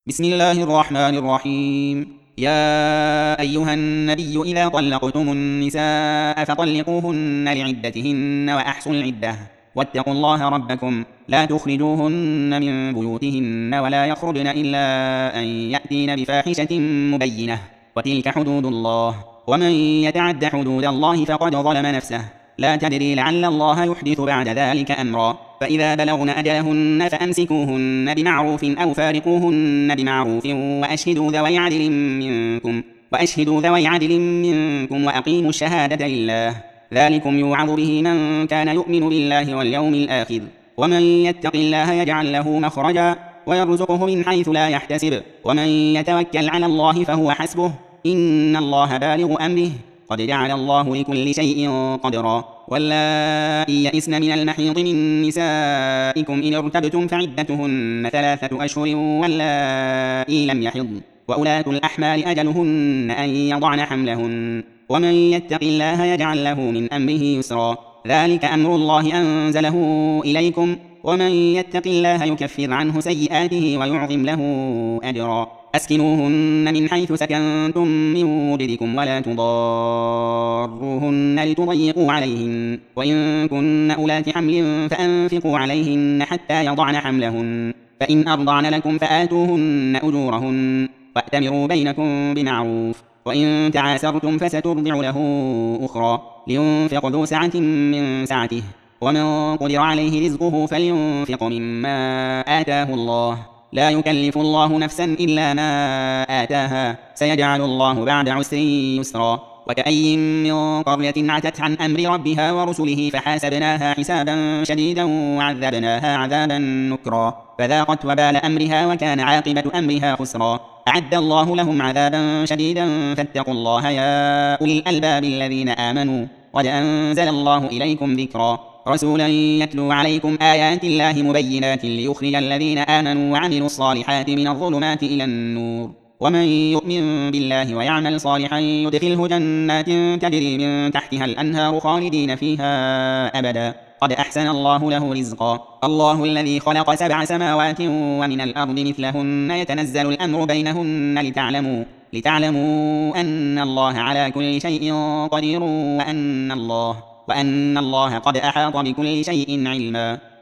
بسم الله الرحمن الرحيم. يا أيها النبي إذا طلقتم النساء فطلقوهن لعدتهن وأحصوا العدة واتقوا الله ربكم لا تخرجوهن من بيوتهن ولا يخرجن إلا أن يأتين بفاحشة مبينة وتلك حدود الله ومن يتعد حدود الله فقد ظلم نفسه لا تدري لعل الله يحدث بعد ذلك أمرا فإذا بلغن أجلهن فأمسكوهن بمعروف أو فارقوهن بمعروف وأشهدوا ذوي عدل منكم وأقيموا الشهادة لله ذلكم يوعظ به من كان يؤمن بالله واليوم الآخر ومن يتق الله يجعل له مخرجا ويرزقه من حيث لا يحتسب ومن يتوكل على الله فهو حسبه إن الله بالغ أمره قد جعل الله لكل شيء قدرا واللائي يئسن من المحيض من نسائكم إن ارتبتم فعدتهن 3 أشهر واللائي لم يحضن وأولاة الأحمال أجلهن أن يضعن حملهن ومن يتق الله يجعل له من أمره يسرا ذلك أمر الله أنزله إليكم ومن يتق الله يكفر عنه سيئاته ويعظم له أجرا أسكنوهن من حيث سكنتم من وجدكم ولا تضاروهن لتضيقوا عليهن وإن كن أولات حمل فأنفقوا عليهن حتى يضعن حملهن فإن أرضعن لكم فآتوهن أجورهن وأتمروا بينكم بمعروف وإن تعاسرتم فسترضع له أخرى لينفق ذو سعة من سعته ومن قدر عليه رزقه فلينفق مما آتاه الله لا يكلف الله نفسا إلا ما آتاها سيجعل الله بعد عسر يسرا وكأي من قرية عتت عن أمر ربها ورسله فحاسبناها حسابا شديدا وعذبناها عذابا نكرا فذاقت وبال أمرها وكان عاقبة أمرها خسرا أعد الله لهم عذابا شديدا فاتقوا الله يا أولي الألباب الذين آمنوا قد أنزل الله إليكم ذكرا رسولا يتلو عليكم آيات الله مبينات ليخرج الذين آمنوا وعملوا الصالحات من الظلمات إلى النور ومن يؤمن بالله ويعمل صالحا يدخله جنات تجري من تحتها الأنهار خالدين فيها أبدا قد أحسن الله له رزقا الله الذي خلق 7 سماوات ومن الأرض مثلهن يتنزل الأمر بينهن لتعلموا أن الله على كل شيء قدير وأن الله قد أحاط بكل شيء علما